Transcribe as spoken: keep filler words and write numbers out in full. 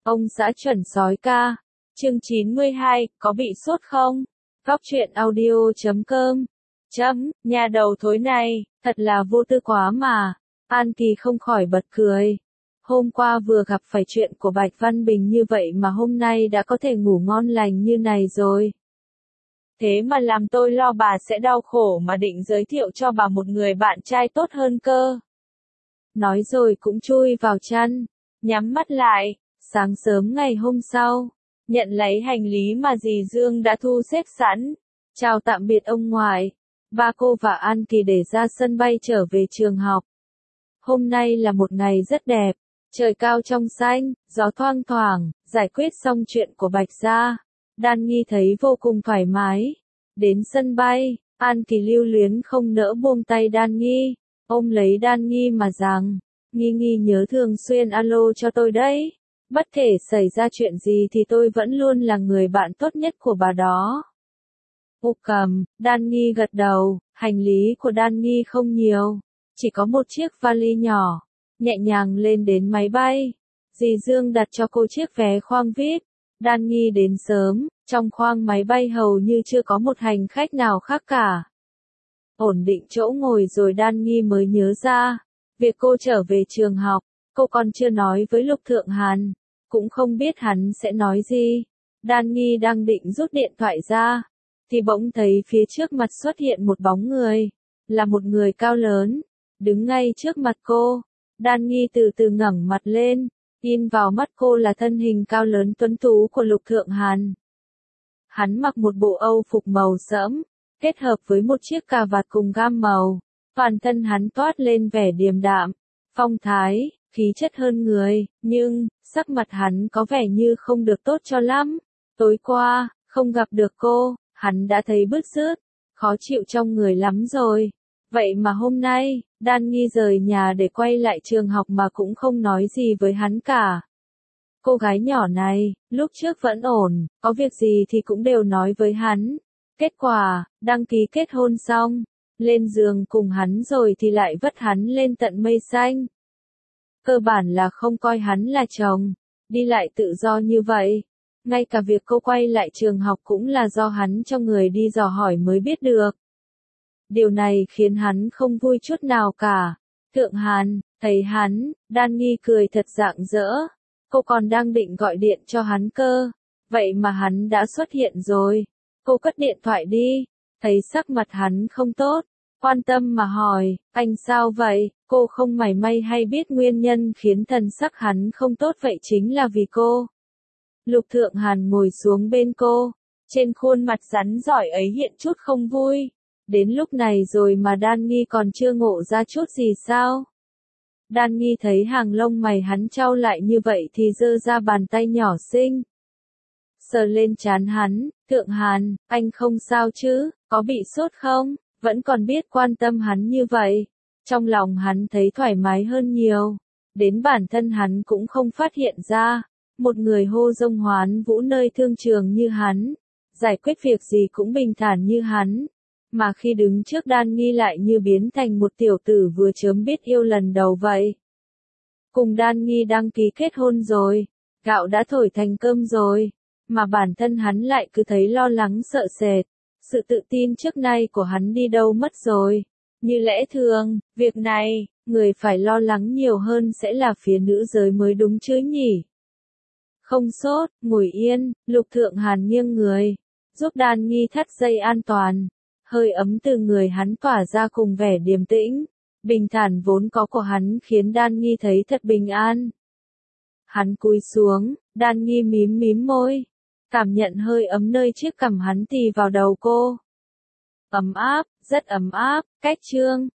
Ông xã chuẩn sói ca. Chương chín mươi hai, có bị sốt không? Góc truyện audio chấm com. Chấm, nhà đầu thối này, thật là vô tư quá mà. An Kỳ không khỏi bật cười. Hôm qua vừa gặp phải chuyện của Bạch Văn Bình như vậy mà hôm nay đã có thể ngủ ngon lành như này rồi. Thế mà làm tôi lo bà sẽ đau khổ mà định giới thiệu cho bà một người bạn trai tốt hơn cơ. Nói rồi cũng chui vào chăn, nhắm mắt lại. Sáng sớm ngày hôm sau, nhận lấy hành lý mà dì Dương đã thu xếp sẵn. Chào tạm biệt ông ngoại. Ba cô và An Kỳ để ra sân bay trở về trường học. Hôm nay là một ngày rất đẹp, trời cao trong xanh, gió thoang thoảng, giải quyết xong chuyện của Bạch gia. Đan Nhi thấy vô cùng thoải mái. Đến sân bay, An Kỳ lưu luyến không nỡ buông tay Đan Nhi, ôm lấy Đan Nhi mà rằng, Nhi Nhi nhớ thường xuyên alo cho tôi đấy. Bất kể xảy ra chuyện gì thì tôi vẫn luôn là người bạn tốt nhất của bà đó. Úc cầm, Đan Nhi gật đầu, hành lý của Đan Nhi không nhiều, chỉ có một chiếc vali nhỏ, nhẹ nhàng lên đến máy bay. Dì Dương đặt cho cô chiếc vé khoang vi ai pi, Đan Nhi đến sớm, trong khoang máy bay hầu như chưa có một hành khách nào khác cả. Ổn định chỗ ngồi rồi Đan Nhi mới nhớ ra, việc cô trở về trường học, cô còn chưa nói với Lục Thượng Hàn, cũng không biết hắn sẽ nói gì. Đan Nhi đang định rút điện thoại ra, thì bỗng thấy phía trước mặt xuất hiện một bóng người, là một người cao lớn, đứng ngay trước mặt cô. Đan Nhi từ từ ngẩng mặt lên, in vào mắt cô là thân hình cao lớn tuấn tú của Lục Thượng Hàn. Hắn mặc một bộ âu phục màu sẫm, kết hợp với một chiếc cà vạt cùng gam màu, toàn thân hắn toát lên vẻ điềm đạm, phong thái, khí chất hơn người, nhưng, sắc mặt hắn có vẻ như không được tốt cho lắm. Tối qua, không gặp được cô, hắn đã thấy bứt rứt, khó chịu trong người lắm rồi. Vậy mà hôm nay, Đan Nhi rời nhà để quay lại trường học mà cũng không nói gì với hắn cả. Cô gái nhỏ này, lúc trước vẫn ổn, có việc gì thì cũng đều nói với hắn. Kết quả, đăng ký kết hôn xong, lên giường cùng hắn rồi thì lại vất hắn lên tận mây xanh. Cơ bản là không coi hắn là chồng, đi lại tự do như vậy. Ngay cả việc cô quay lại trường học cũng là do hắn cho người đi dò hỏi mới biết được. Điều này khiến hắn không vui chút nào cả. Thượng Hàn, thấy hắn, Đan Nhi cười thật rạng rỡ. Cô còn đang định gọi điện cho hắn cơ. Vậy mà hắn đã xuất hiện rồi. Cô cất điện thoại đi. Thấy sắc mặt hắn không tốt, quan tâm mà hỏi, anh sao vậy? Cô không mảy may hay biết nguyên nhân khiến thần sắc hắn không tốt vậy chính là vì cô. Lục Thượng Hàn ngồi xuống bên cô, trên khuôn mặt rắn giỏi ấy hiện chút không vui. Đến lúc này rồi mà Đan Nhi còn chưa ngộ ra chút gì sao? Đan Nhi thấy hàng lông mày hắn chau lại như vậy thì giơ ra bàn tay nhỏ xinh, sờ lên trán hắn. Thượng Hàn, anh không sao chứ, có bị sốt không? Vẫn còn biết quan tâm hắn như vậy. Trong lòng hắn thấy thoải mái hơn nhiều. Đến bản thân hắn cũng không phát hiện ra. Một người hô dông hoán vũ nơi thương trường như hắn, giải quyết việc gì cũng bình thản như hắn. Mà khi đứng trước Đan Nhi lại như biến thành một tiểu tử vừa chớm biết yêu lần đầu vậy. Cùng Đan Nhi đăng ký kết hôn rồi, gạo đã thổi thành cơm rồi, mà bản thân hắn lại cứ thấy lo lắng sợ sệt. Sự tự tin trước nay của hắn đi đâu mất rồi. Như lẽ thường, việc này, người phải lo lắng nhiều hơn sẽ là phía nữ giới mới đúng chứ nhỉ? Không sốt, ngồi yên. Lục Thượng Hàn nghiêng người, giúp Đan Nhi thắt dây an toàn. Hơi ấm từ người hắn tỏa ra cùng vẻ điềm tĩnh, bình thản vốn có của hắn khiến Đan Nhi thấy thật bình an. Hắn cúi xuống, Đan Nhi mím mím môi, cảm nhận hơi ấm nơi chiếc cằm hắn tì vào đầu cô. Ấm áp, rất ấm áp, cách trương,